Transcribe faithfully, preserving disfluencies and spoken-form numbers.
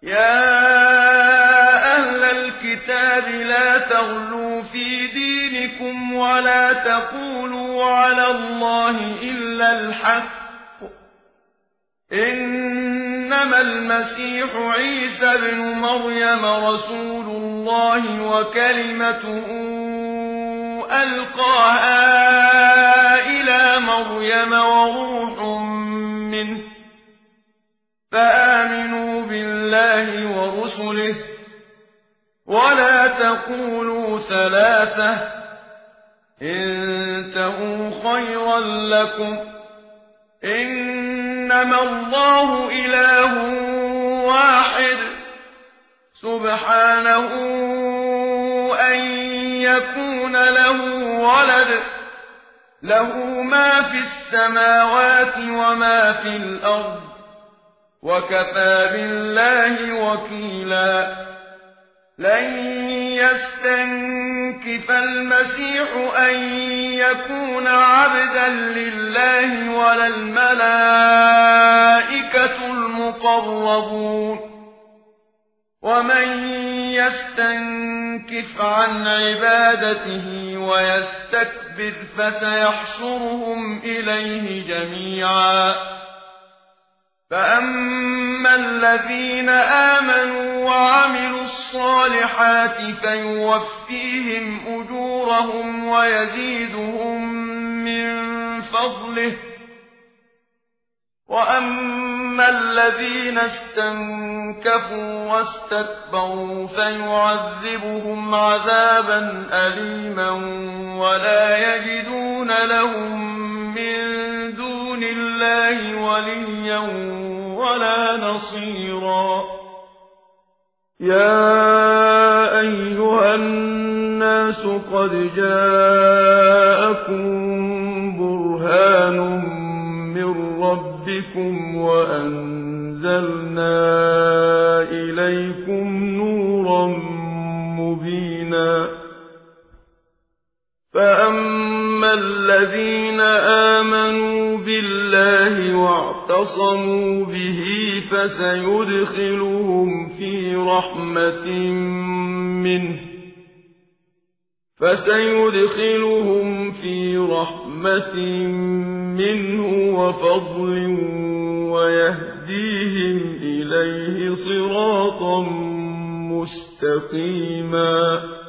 يا أهل الكتاب لا تغلوا في دينكم ولا تقولوا على الله إلا الحق إنما المسيح عيسى ابن مريم رسول الله وكلمته ألقاها إلى مريم وروح منه فآمنوا بالله ورسله ولا تقولوا ثلاثة انتهوا خيرا لكم إنما الله إله واحد سبحانه أن يكون له ولد له ما في السماوات وما في الأرض وكفى بالله وكيلا لن يستنكف المسيح أن يكون عبدا لله ولا الملائكة المقربون ومن يستنكف عن عبادته ويستكبر فسيحشرهم إليه جميعا فأما الذين آمنوا وعملوا الصالحات فيوفيهم أجورهم ويزيدهم من فضله وأما الذين استنكفوا واستكبروا فيعذبهم عذابا أليما ولا يجدون لهم من دون الله وليا ولا نصيرا يا أيها الناس قد جاءكم برهان من ربكم وأنزلنا إليكم نورا مبينا فأما الذين آمنوا بالله واعتصموا به فسيدخلهم في رحمة منه فسيدخلهم في رحمة منه وفضل ويهديهم إليه صراطا مستقيما